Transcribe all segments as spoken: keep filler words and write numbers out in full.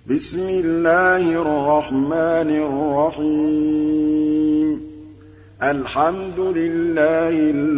بسم الله الرحمن الرحيم الحمد لله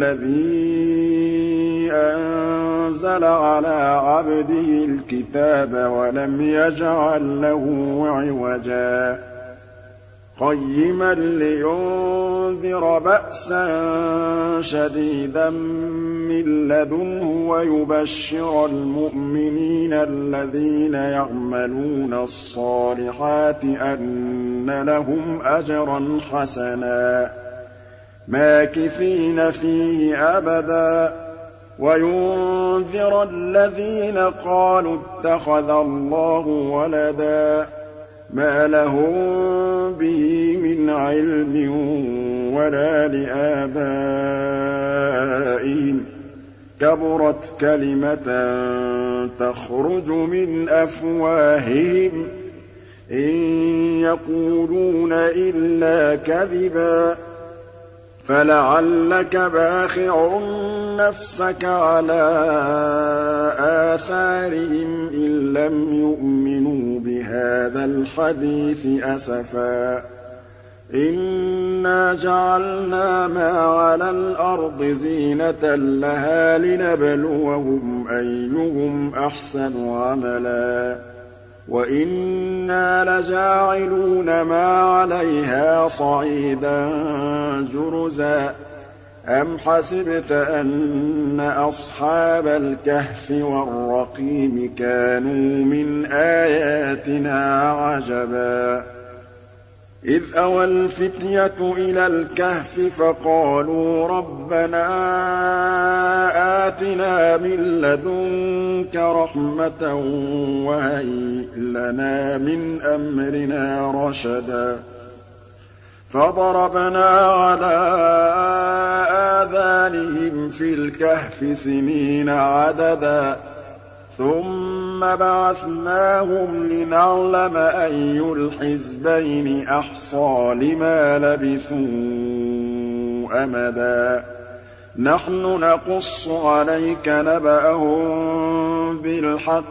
الذي أنزل على عبده الكتاب ولم يجعل له عوجا قيما لينذر بأسا شديدا من لدنه ويبشر المؤمنين الذين يعملون الصالحات أن لهم أجرا حسنا ماكثين فيه أبدا وينذر الذين قالوا اتخذ الله ولدا ما لهم به من علم ولا لآبائهم كبرت كلمة تخرج من أفواههم إن يقولون إلا كذبا فلعلك باخع نفسك على آثارهم إن لم يؤمنوا بهذا الحديث أسفا إنا جعلنا ما على الأرض زينة لها لنبلوهم أيهم أحسن عملا وإنا لجاعلون ما عليها صعيدا جرزا أم حسبت أن أصحاب الكهف والرقيم كانوا من آياتنا عجبا إذ أوى الفتية إلى الكهف فقالوا ربنا آتنا من لدنك رحمة وهيئ لنا من أمرنا رشدا فضربنا على آذانهم في الكهف سنين عددا ثم بعثناهم لنعلم أي الحزبين أحصى لما لبثوا أمدا نحن نقص عليك نبأهم بالحق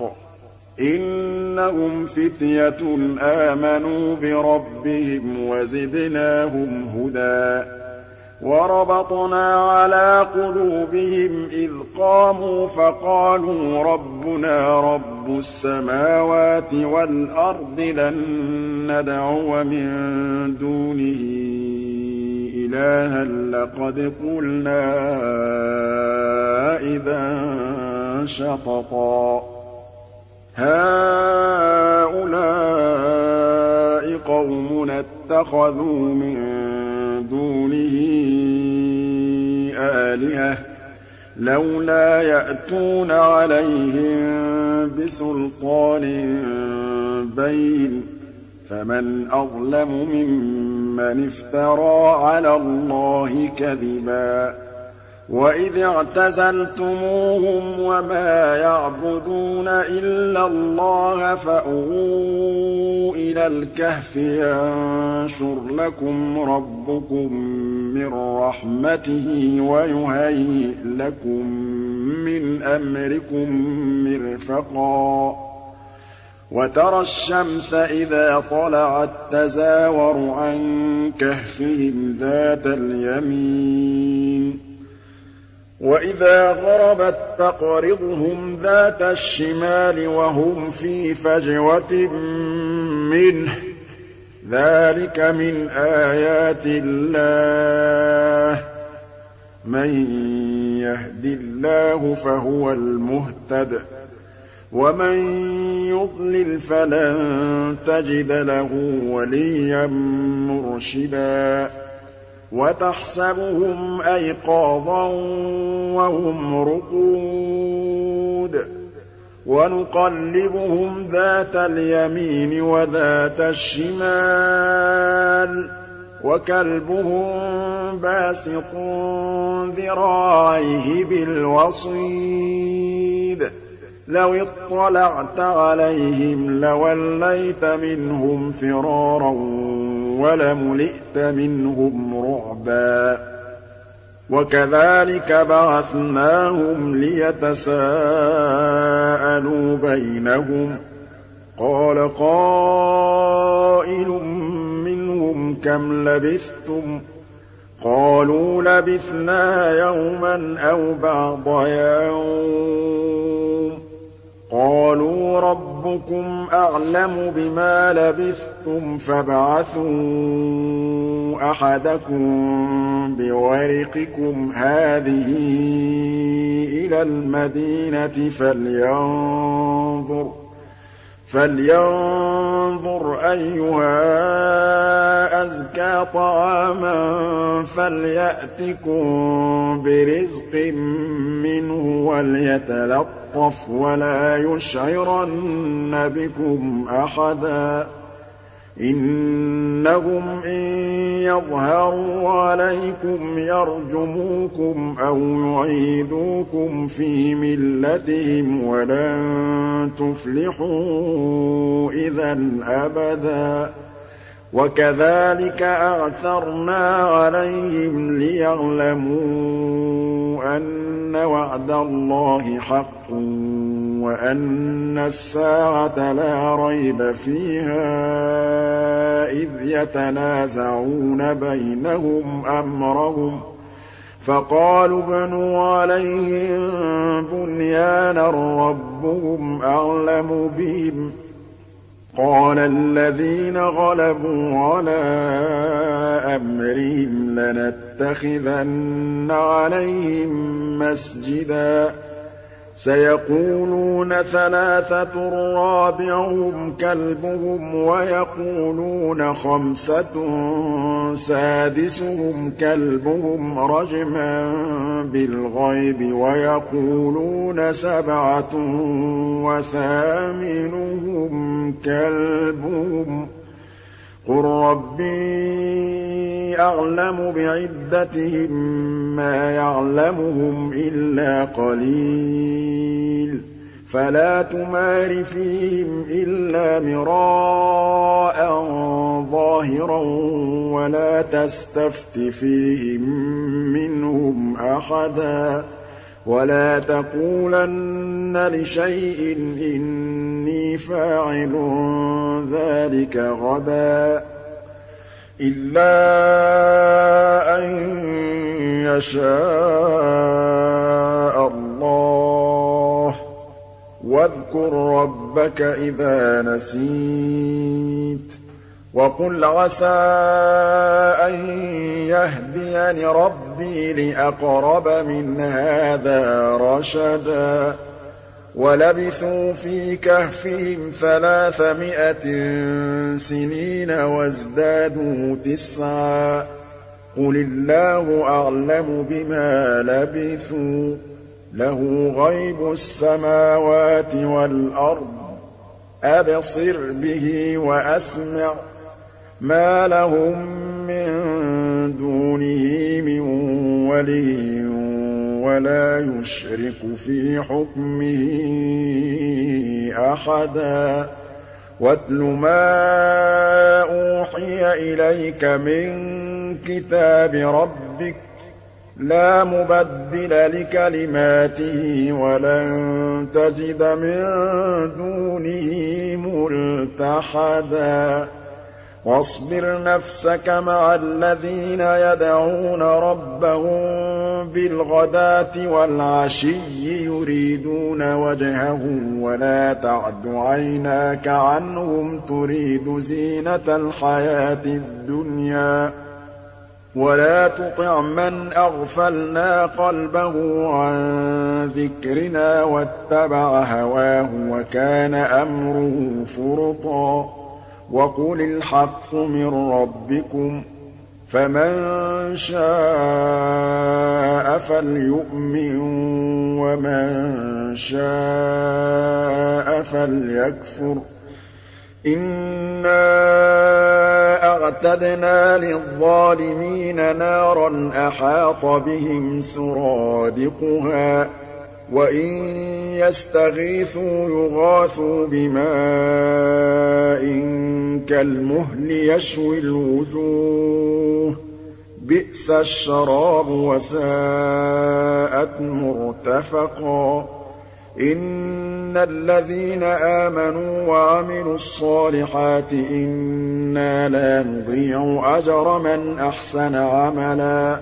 إنهم فتية آمنوا بربهم وزدناهم هدى وربطنا على قلوبهم إذ قاموا فقالوا ربنا رب السماوات والأرض لن ندعو من دونه إلها لقد قلنا إذا شططا هؤلاء قومنا اتخذوا من دونه آلهة لولا يأتون عليهم بسلطان بين فمن أظلم ممن افترى على الله كذبا وإذ اعتزلتموهم وما يعبدون إلا الله فأووا إلى الكهف ينشر لكم ربكم من رحمته ويهيئ لكم من أمركم مرفقا وترى الشمس إذا طلعت تزاور عن كهفهم ذات اليمين وإذا غربت تقرضهم ذات الشمال وهم في فجوة منه ذلك من آيات الله من يهد الله فهو المهتد ومن يضلل فلن تجد له وليا مرشدا وتحسبهم أيقاظا وهم رقود ونقلبهم ذات اليمين وذات الشمال وكلبهم باسط ذراعيه بالوصيد لو اطلعت عليهم لوليت منهم فرارا ولملئت منهم رعبا وكذلك بعثناهم ليتساءلوا بينهم قال قائل منهم كم لبثتم قالوا لبثنا يوما أو بعض يوم قالوا ربكم أعلم بما لبثتم فابعثوا أحدكم بورقكم هذه إلى المدينة فلينظر فلينظر أيها أزكى طعاما فليأتكم برزق منه وليتلطف ولا يشعرن بكم أحدا إنهم إن يظهروا عليكم يرجموكم أو يعيدوكم في ملتهم ولن تفلحوا إذا أبدا وكذلك أعثرنا عليهم ليعلموا أن وعد الله حق وأن الساعة لا ريب فيها إذ يتنازعون بينهم أمرهم فقالوا ابنوا عليهم بنيانا ربهم أعلم بهم قال الذين غلبوا على أمرهم لنتخذن عليهم مسجدا سيقولون ثلاثة رابعهم كلبهم ويقولون خمسة سادسهم كلبهم رجما بالغيب ويقولون سبعة وثامنهم كلبهم قل ربي أعلم بعدتهم ما يعلمهم إلا قليل فلا تمار فيهم إلا مراء ظاهرا ولا تستفت فيهم منهم أحدا ولا تقولن لشيء إني فاعل ذلك غدا إلا أن يشاء الله واذكر ربك إذا نسيت وقل عسى أن يهديني ربي لأقرب من هذا رشدا ولبثوا في كهفهم ثلاثمائة سنين وازدادوا تسعا قل الله أعلم بما لبثوا له غيب السماوات والأرض أبصر به وأسمع ما لهم من دونه من ولي ولا يشرك في حكمه أحدا واتل ما أوحي إليك من كتاب ربك لا مبدل لكلماته ولن تجد من دونه ملتحدا واصبر نفسك مع الذين يدعون ربهم بالغداة والعشي يريدون وجهه ولا تعد عيناك عنهم تريد زينة الحياة الدنيا ولا تطع من أغفلنا قلبه عن ذكرنا واتبع هواه وكان أمره فرطا وقل الحق من ربكم فمن شاء فليؤمن ومن شاء فليكفر إنا أعتدنا للظالمين نارا أحاط بهم سرادقها وإن يستغيثوا يغاثوا بماء كالمهل يشوي الوجوه بئس الشراب وساءت مرتفقا إن إِنَّ الَّذِينَ آمَنُوا وَعَمِلُوا الصَّالِحَاتِ إِنَّا لَا نُضِيعُ أَجْرَ مَنْ أَحْسَنَ عَمَلًا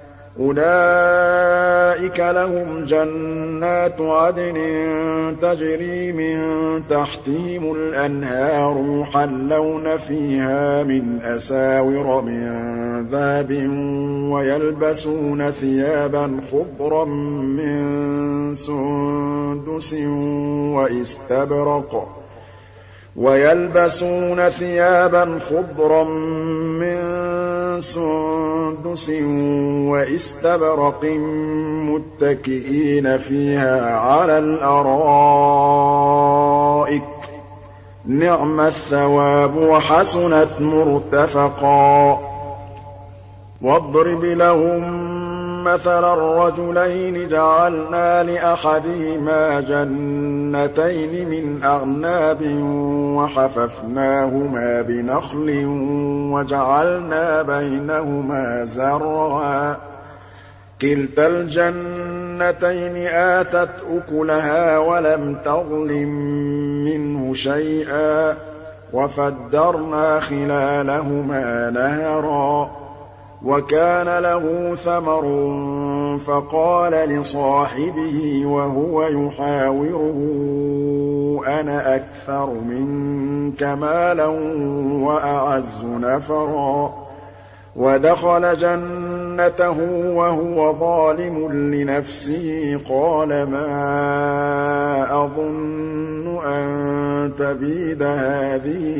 أُولَٰئِكَ لَهُمْ جَنَّاتُ عَدْنٍ تَجْرِي مِن تَحْتِهِمُ الْأَنْهَارُ يُحَلَّوْنَ فِيهَا مِنْ أَسَاوِرَ مِن ذَهَبٍ وَيَلْبَسُونَ ثِيَابًا خُضْرًا مِّن سُندُسٍ وَإِسْتَبْرَقٍ وَيَلْبَسُونَ ثِيَابًا خُضْرًا مِّن سُندُسٍ وَإِسْتَبْرَقٍ مُّتَّكِئِينَ فِيهَا عَلَى الْأَرَائِكِ ۚ نِعْمَ الثَّوَابُ وَحَسُنَتْ مُرْتَفَقًا وَاضْرِبْ لَهُم مَّثَلًا رَّجُلَيْنِ جَعَلْنَا لِأَحَدِهِمَا جَنَّتَيْنِ مِنْ أَعْنَابٍ وَحَفَفْنَاهُمَا بِنَخْلٍ وَجَعَلْنَا بَيْنَهُمَا زَرْعًا كِلْتَا الْجَنَّتَيْنِ آتَتْ أُكُلَهَا وَلَمْ تَظْلِم مِّنْهُ شَيْئًا ۚ وَفَجَّرْنَا خِلَالَهُمَا نَهَرًا وَكَانَ لَهُ ثَمَرٌ فَقَالَ لِصَاحِبِهِ وَهُوَ يُحَاوِرُهُ أَنَا أَكْثَرُ مِنكَ مَالًا وَأَعَزُّ نَفَرًا وَدَخَلَ جَنَّتَهُ وَهُوَ ظَالِمٌ لِّنَفْسِهِ قَالَ مَا أَظُنُّ أَن تَبِيدَ هَٰذِهِ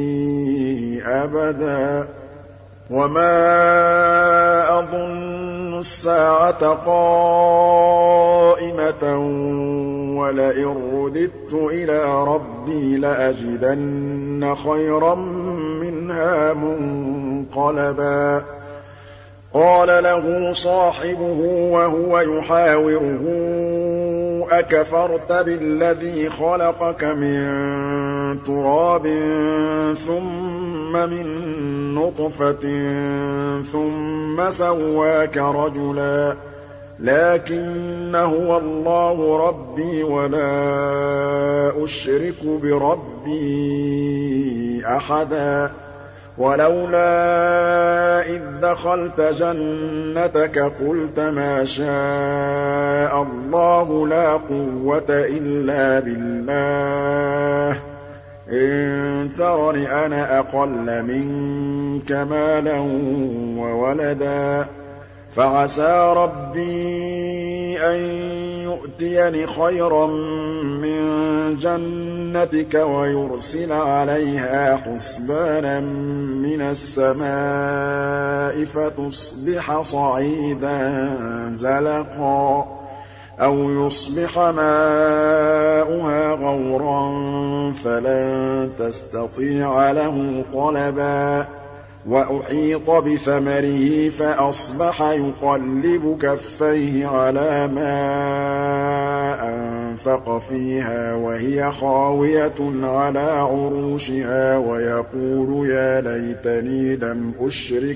أَبَدًا وَمَا أَظُنُّ السَّاعَةَ قَائِمَةً وَلَئِن رُّدِدتُّ إِلَىٰ رَبِّي لَأَجِدَنَّ خَيْرًا مِّنْهَا مُنقَلَبًا قَالَ لَهُ صَاحِبُهُ وَهُوَ يُحَاوِرُهُ أَكَفَرْتَ بِالَّذِي خَلَقَكَ مِن تُرَابٍ ثُمَّ مِن نُّطْفَةٍ ثُمَّ سَوَّاكَ رَجُلًا لَّٰكِنَّ هُوَ اللَّهُ رَبِّي وَلَا أُشْرِكُ بِرَبِّي أَحَدًا وَلَوْلَا إِذ دَّخَلْتَ جَنَّتَكَ قُلْتَ مَا شَاءَ اللَّهُ لَا قُوَّةَ إِلَّا بِاللَّهِ إِن تَرَنِ أَنَا أَقَلَّ مِنكَ مَالًا وَوَلَدًا فَعَسَىٰ رَبِّي أَن يُؤْتِيَنِ خَيْرًا مِّن جَنَّتِكَ وَيُرْسِلَ عَلَيْهَا حُسْبَانًا مِّنَ السَّمَاءِ فَتُصْبِحَ صَعِيدًا زَلَقًا أَوْ يُصْبِحَ مَاؤُهَا غَوْرًا فَلَن تَسْتَطِيعَ لَهُ طَلَبًا وَأُحِيطَ بِثَمَرِهِ فَأَصْبَحَ يُقَلِّبُ كَفَّيْهِ عَلَىٰ مَا أَنفَقَ فِيهَا وَهِيَ خَاوِيَةٌ عَلَىٰ عُرُوشِهَا وَيَقُولُ يَا لَيْتَنِي لَمْ أُشْرِكْ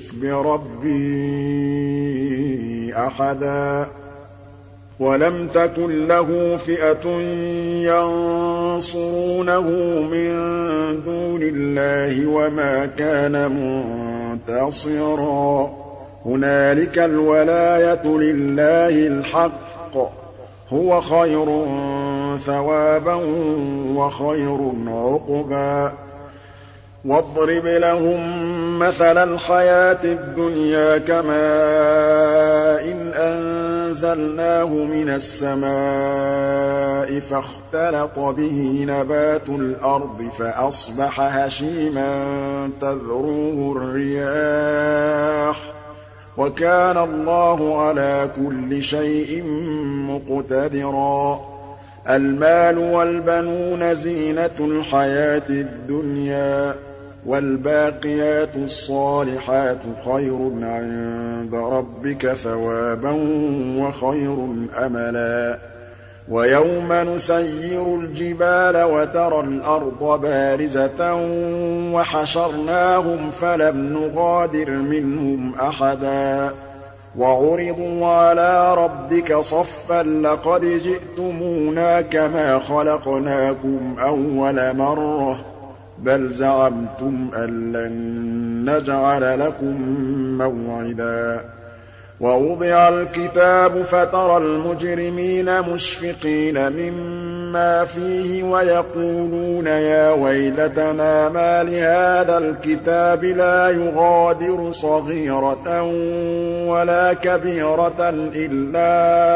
بِرَبِّي أَحَدًا وَلَمْ تَكُن لَّهُ فِئَةٌ يَنصُرُونَهُ مِن دُونِ اللَّهِ وَمَا كَانَ مُنتَصِرًا هُنَالِكَ الْوَلَايَةُ لِلَّهِ الْحَقِّ هُوَ خَيْرٌ ثَوَابًا وَخَيْرٌ عُقْبًا وَاضْرِبْ لَهُم مَّثَلَ الْحَيَاةِ الدُّنْيَا كَمَاءٍ أَنزَلْنَاهُ مِنَ السَّمَاءِ فَاخْتَلَطَ بِهِ نَبَاتُ الْأَرْضِ فَأَصْبَحَ هَشِيمًا تَذْرُوهُ الرِّيَاحُ ۗ وَكَانَ اللَّهُ عَلَىٰ كُلِّ شَيْءٍ مُّقْتَدِرًا الْمَالُ وَالْبَنُونَ زِينَةُ الْحَيَاةِ الدُّنْيَا وَالْبَاقِيَاتُ الصَّالِحَاتُ خَيْرٌ عِندَ رَبِّكَ ثَوَابًا وَخَيْرٌ أَمَلًا وَيَوْمَ نُسَيِّرُ الْجِبَالَ وَتَرَى الْأَرْضَ بَارِزَةً وَحَشَرْنَاهُمْ فَلَمْ نُغَادِرْ مِنْهُمْ أَحَدًا وعرضوا على ربك صفا لقد جئتمونا كما خلقناكم أول مرة بل زعمتم أن لن نجعل لكم موعدا ووضع الكتاب فترى المجرمين مشفقين مما فيه ويقولون يا ويلتنا ما لهذا الكتاب لا يغادر صغيرة ولا كبيرة إلا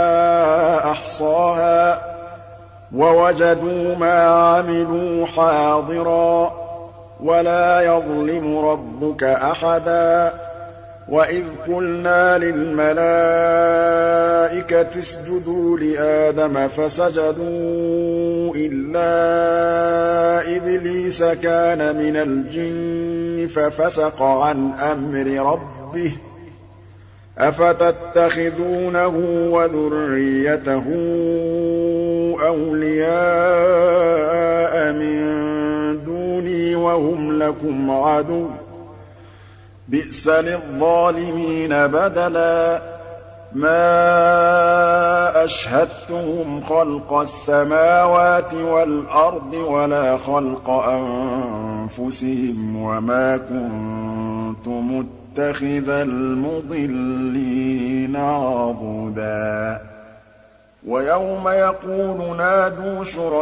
أحصاها ووجدوا ما عملوا حاضرا ولا يظلم ربك أحدا وإذ قلنا للملائكة اسجدوا لآدم فسجدوا إلا إبليس كان من الجن ففسق عن أمر ربه أفتتخذونه وذريته أولياء من دوني وهم لكم عدو بئس للظالمين بدلا ما أشهدتهم خلق السماوات والأرض ولا خلق أنفسهم وما كنت متخذ المضلين عضدا ويوم يقول نادوا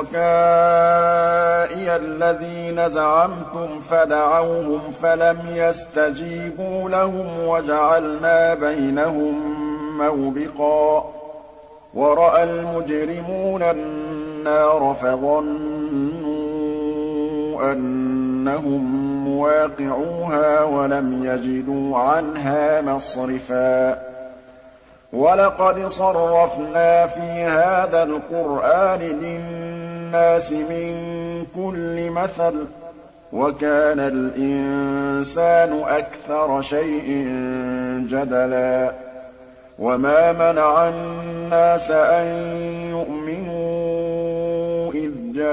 شركائي الذين زعمتم فدعوهم فلم يستجيبوا لهم وجعلنا بينهم موبقا ورأى المجرمون النار فظنوا أنهم مواقعوها ولم يجدوا عنها مصرفا ولقد صرفنا في هذا القرآن للناس من كل مثل وكان الإنسان أكثر شيء جدلا وما منع الناس أن يؤمنوا إذ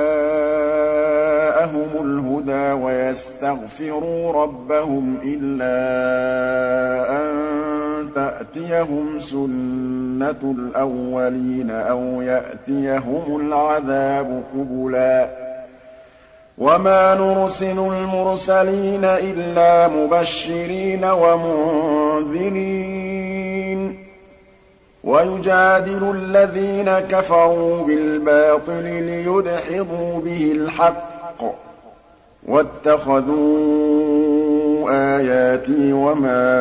جاءهم الهدى ويستغفروا ربهم إلا أن تأتيهم سنة الأولين أو يأتيهم العذاب قبلا وما نرسل المرسلين إلا مبشرين ومنذرين ويجادل الذين كفروا بالباطل ليدحضوا به الحق واتخذوا آياتي وما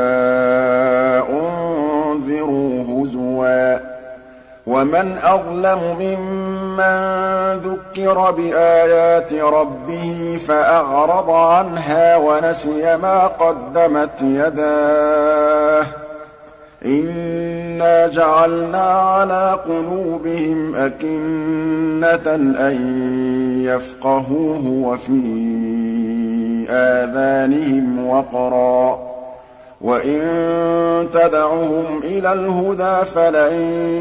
أنذروا هزوا ومن أظلم ممن ذكر بآيات ربه فأعرض عنها ونسي ما قدمت يداه إنا جعلنا على قلوبهم أكنة أن يفقهوه وفي آذانهم وقرا وإن تدعهم إلى الهدى فلن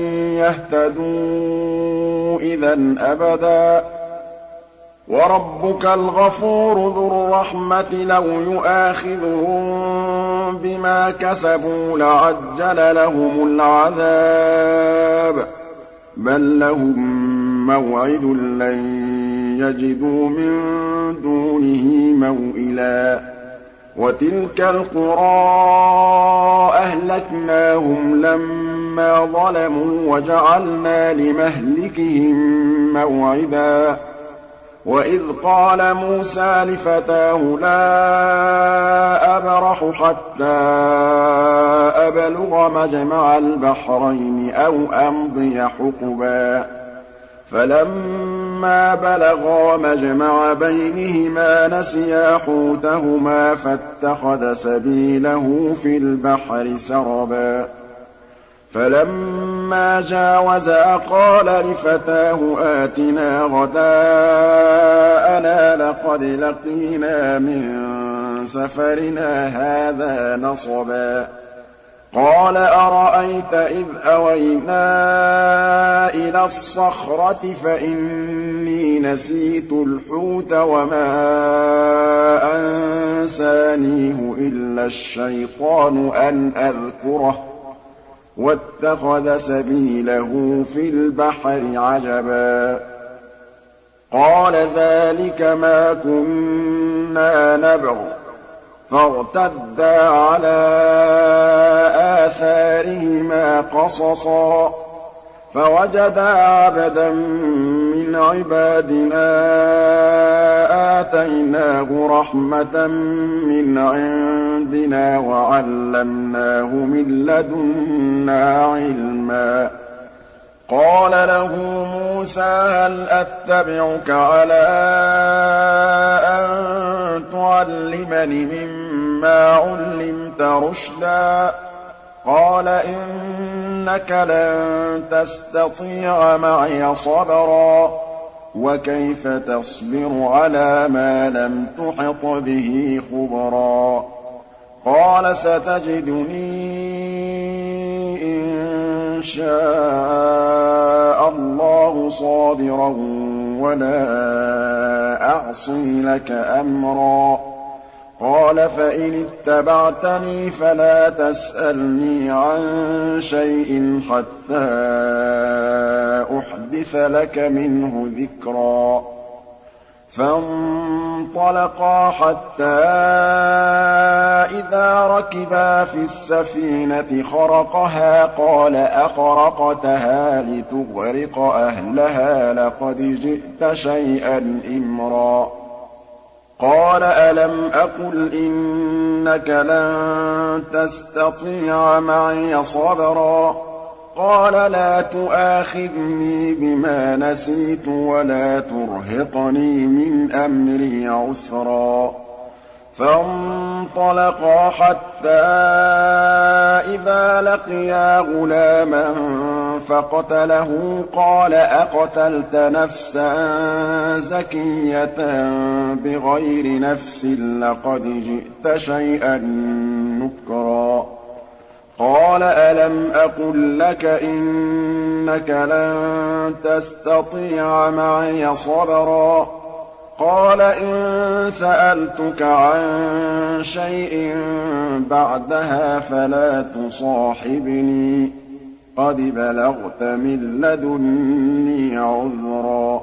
يهتدوا إذا أبدا وربك الغفور ذو الرحمة لو يؤاخذهم بما كسبوا لعجل لهم العذاب بل لهم موعد لن يجدوا من دونه موئلا وتلك القرى أهلكناهم لما ظلموا وجعلنا لمهلكهم موعدا وإذ قال موسى لفتاه لا أبرح حتى أبلغ مجمع البحرين أو أمضي حقبا فلما بلغا مجمع بينهما نسيا حوتهما فاتخذ سبيله في البحر سربا فلما جاوزا قال لفتاه آتنا غداءنا لقد لقينا من سفرنا هذا نصبا قال أرأيت إذ أوينا إلى الصخرة فإني نسيت الحوت وما أنسانيه إلا الشيطان أن أذكره واتخذ سبيله في البحر عجبا قال ذلك ما كنا نبغ فارتدا على آثارهما قصصا فوجدا عبدا من عبادنا آتيناه رحمة من عندنا وعلمناه من لدنا علما قال له موسى هل أتبعك على أن تعلمني مما علمت رشدا قال إنك لن تستطيع معي صبرا وكيف تصبر على ما لم تحط به خبرا قال ستجدني إن شاء الله صابرا ولا أعصي لك أمرا قال فإن اتبعتني فلا تسألني عن شيء حتى أحدث لك منه ذكرا فانطلقا حتى إذا ركبا في السفينة خرقها قال أخرقتها لتغرق أهلها لقد جئت شيئا إمرا قال ألم أقل إنك لن تستطيع معي صبرا قال لا تؤاخذني بما نسيت ولا ترهقني من أمري عسرا فانطلقا حتى إذا لقيا غلاما فقتله قال أقتلت نفسا زكية بغير نفس لقد جئت شيئا نكرا قال ألم أقل لك إنك لن تستطيع معي صبرا قال إن سألتك عن شيء بعدها فلا تصاحبني قد بلغت من لدني عذرا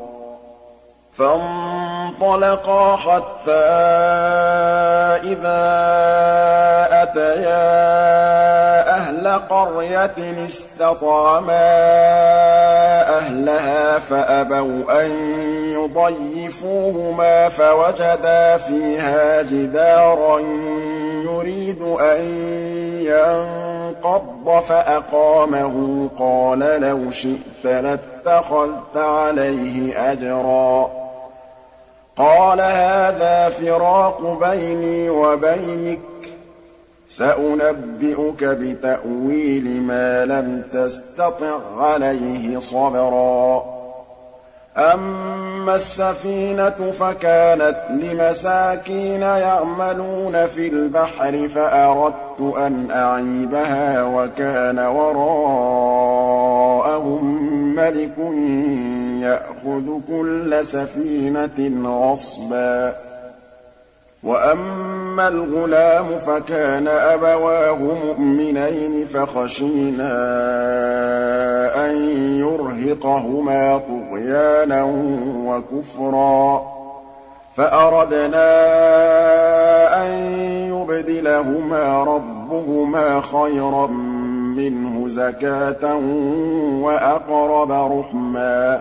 فانطلقا حتى إذا أتيا أهل قرية استطعما أهلها فأبوا أن يضيفوهما فوجدا فيها جدارا يريد أن ينقض فأقامه قال لو شئت لاتخذت عليه أجرا قال هذا فراق بيني وبينك سأنبئك بتأويل ما لم تستطع عليه صبرا أما السفينة فكانت لمساكين يعملون في البحر فأردت أن أعيبها وكان وراءهم ملك يأخذ كل سفينة غصبا وأما الغلام فكان أبواه مؤمنين فخشينا أن يرهقهما طغيانا وكفرا فأردنا أن يبدلهما ربهما خيرا منه زكاة وأقرب رحما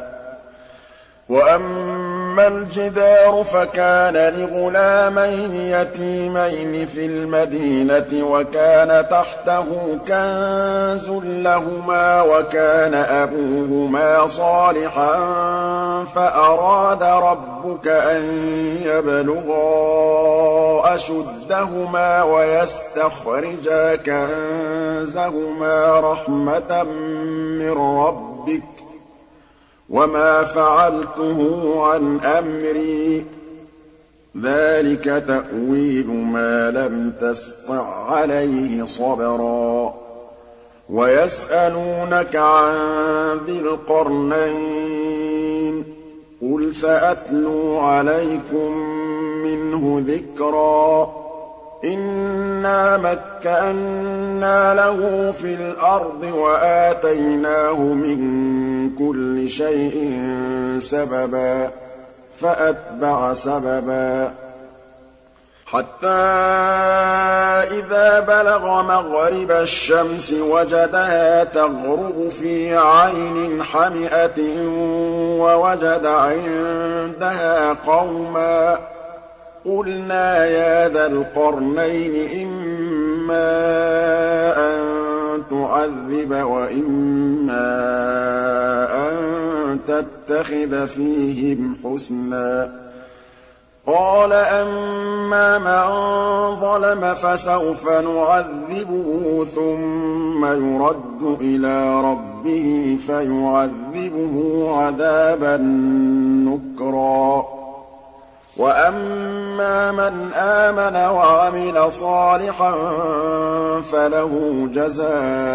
وأما الجدار فكان لغلامين يتيمين في المدينة وكان تحته كنز لهما وكان أبوهما صالحا فأراد ربك أن يبلغا أشدهما ويستخرجا كنزهما رحمة من ربك وما فعلته عن أمري ذلك تأويل ما لم تسطع عليه صبرا ويسألونك عن ذي القرنين قل سأتلو عليكم منه ذكرا إِنَّا مَكَّنَّا لَهُ فِي الْأَرْضِ وَآتَيْنَاهُ مِن كُلِّ شَيْءٍ سَبَبًا فَأَتْبَعَ سَبَبًا حَتَّىٰ إِذَا بَلَغَ مَغْرِبَ الشَّمْسِ وَجَدَهَا تَغْرُبُ فِي عَيْنٍ حَمِئَةٍ وَوَجَدَ عِندَهَا قَوْمًا قُلْنَا يَا ذَا الْقَرْنَيْنِ إِمَّا أَن تُعَذِّبَ وَإِمَّا أَن تَتَّخِذَ فِيهِمْ حُسْنًا قَالَ أَمَّا مَن ظَلَمَ فَسَوْفَ نُعَذِّبُهُ ثُمَّ يُرَدُّ إِلَىٰ رَبِّهِ فَيُعَذِّبُهُ عَذَابًا نُّكْرًا وَأَمَّا مَنْ آمَنَ وَعَمِلَ صَالِحًا فَلَهُ جَزَاءً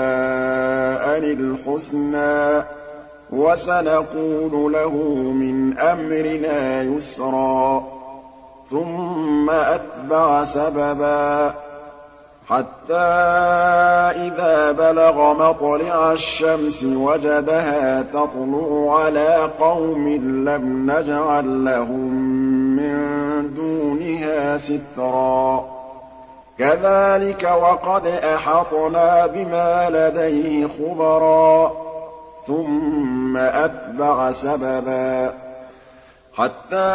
الْحُسْنَىٰ وَسَنَقُولُ لَهُ مِنْ أَمْرِنَا يُسْرًا ثُمَّ أَتْبَعَ سَبَبًا حَتَّىٰ إِذَا بَلَغَ مَطْلِعَ الشَّمْسِ وَجَدَهَا تَطْلُعُ عَلَىٰ قَوْمٍ لَّمْ نَجْعَل لَّهُم مِّن دُونِهَا سِتْرًا كَذَٰلِكَ وَقَدْ أَحَطْنَا بِمَا لَدَيْهِ خُبَرًا ثُمَّ أَتْبَعَ سَبَبًا حَتَّىٰ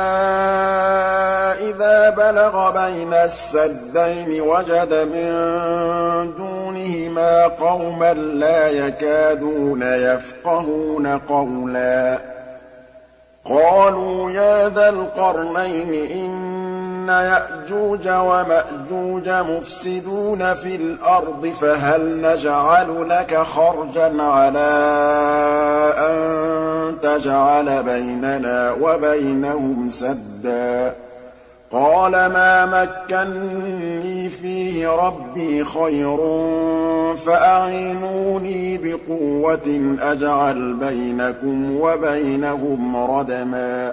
إِذَا بَلَغَ بَيْنَ السَّدَّيْنِ وَجَدَ مِن دُونِهِمَا قَوْمًا لَّا يَكَادُونَ يَفْقَهُونَ قَوْلًا قَالُوا يَا ذَا الْقَرْنَيْنِ إِنَّ يَأْجُوجَ وَمَأْجُوجَ مُفْسِدُونَ فِي الْأَرْضِ فَهَلْ نَجْعَلُ لَكَ خَرْجًا عَلَىٰ أَن تَجْعَلَ بَيْنَنَا وَبَيْنَهُمْ سَدًّا قَالَ مَا مَكَّنِّي فِيهِ رَبِّي خَيْرٌ فَأَعِينُونِي بِقُوَّةٍ أَجْعَلْ بَيْنَكُمْ وَبَيْنَهُمْ رَدْمًا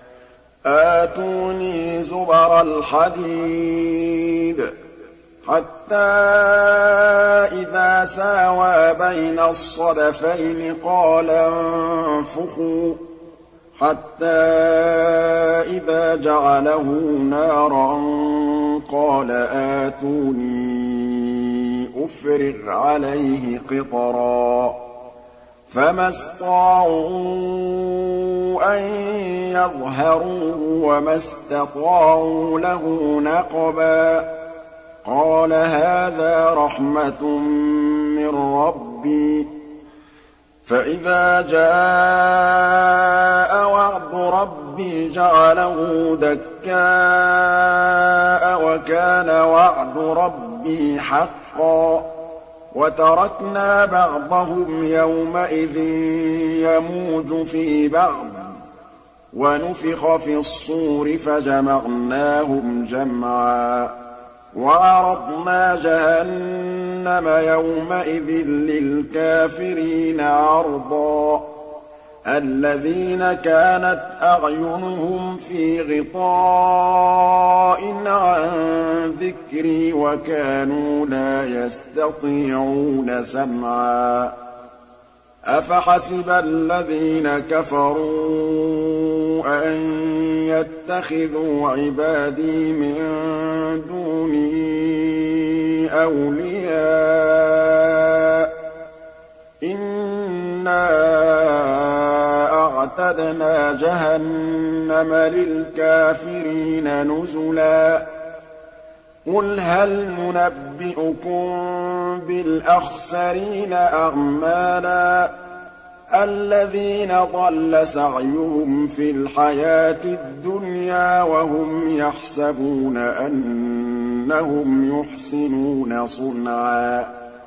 آتُونِي زُبَرَ الْحَدِيدِ حَتَّىٰ إِذَا سَاوَىٰ بَيْنَ الصَّدَفَيْنِ قَالَ انفُخُوا حَتَّىٰ إِذَا جَعَلَهُ نَارًا قَالَ آتُونِي أُفْرِغْ عَلَيْهِ قِطْرًا فَمَا اسْطَاعُوا أَن يَظْهَرُوهُ وَمَا اسْتَطَاعُوا لَهُ نَقْبًا قَالَ هَٰذَا رَحْمَةٌ مِّن رَّبِّي فَإِذَا جَاءَ وَعْدُ رَبِّي جَعَلَهُ دَكَّاءَ وَكَانَ وَعْدُ رَبِّي حَقًّا وَتَرَكْنَا بَعْضَهُمْ يَوْمَئِذٍ يَمُوجُ فِي بَعْضٍ وَنُفِخَ فِي الصُّورِ فَجَمَعْنَاهُمْ جَمْعًا وَعَرَضْنَا جَهَنَّمَ يَوْمَئِذٍ لِّلْكَافِرِينَ عَرْضًا الَّذِينَ كَانَتْ أَعْيُنُهُمْ فِي غِطَاءٍ عَن ذِكْرِي وَكَانُوا لَا يَسْتَطِيعُونَ سَمْعًا أَفَحَسِبَ الَّذِينَ كَفَرُوا أَن يَتَّخِذُوا عِبَادِي مِن دُونِي أَوْلِيَاءَ إِنَّا أَعْتَدْنَا جَهَنَّمَ لِلْكَافِرِينَ نُزُلًا قُلْ هَلْ نُنَبِّئُكُم بِالْأَخْسَرِينَ أَعْمَالًا الَّذِينَ ضَلَّ سَعْيُهُمْ فِي الْحَيَاةِ الدُّنْيَا وَهُمْ يَحْسَبُونَ أَنَّهُمْ يُحْسِنُونَ صُنْعًا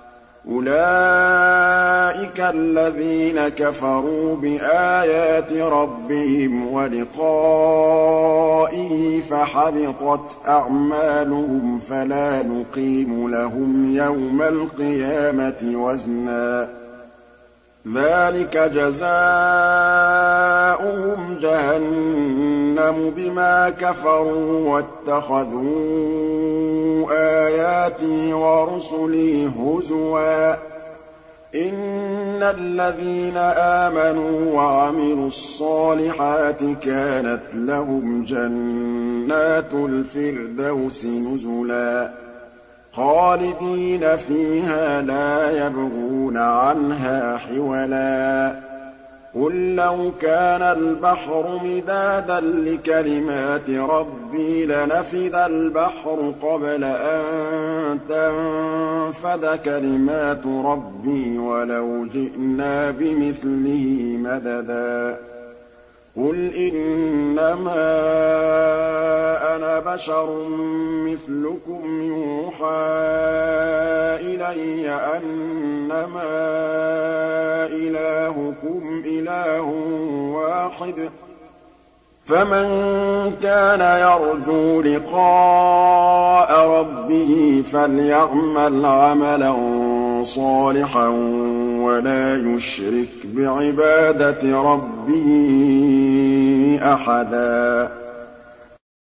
أُولَٰئِكَ الَّذِينَ كَفَرُوا بِآيَاتِ رَبِّهِمْ وَلِقَائِهِ فَحَبِطَتْ أَعْمَالُهُمْ فَلَا نُقِيمُ لَهُمْ يَوْمَ الْقِيَامَةِ وَزْنًا ذَٰلِكَ جَزَاؤُهُمْ جَهَنَّمُ بِمَا كَفَرُوا وَاتَّخَذُوا آيَاتِي وَرُسُلِي هُزُوًا ۚ إِنَّ الَّذِينَ آمَنُوا وَعَمِلُوا الصَّالِحَاتِ كَانَتْ لَهُمْ جَنَّاتُ الْفِرْدَوْسِ نُزُلًا خَالِدِينَ فِيهَا لَا يَبْغُونَ عَنْهَا حِوَلًا قُل لَّوْ كَانَ الْبَحْرُ مِدَادًا لِّكَلِمَاتِ رَبِّي لَنَفِدَ الْبَحْرُ قَبْلَ أَن تَنفَدَ كَلِمَاتُ رَبِّي وَلَوْ جِئْنَا بِمِثْلِهِ مَدَدًا قُلْ إِنَّمَا أَنَا بَشَرٌ مِّثْلُكُمْ يُوحَىٰ إِلَيَّ أَنَّمَا إِلَٰهُكُمْ إِلَٰهٌ وَاحِدٌ ۖ فَمَن كَانَ يَرْجُو لِقَاءَ رَبِّهِ فَلْيَعْمَلْ عَمَلًا صَالِحًا وَلَا يُشْرِكْ بِعِبَادَةِ رَبِّهِ أَحَدًا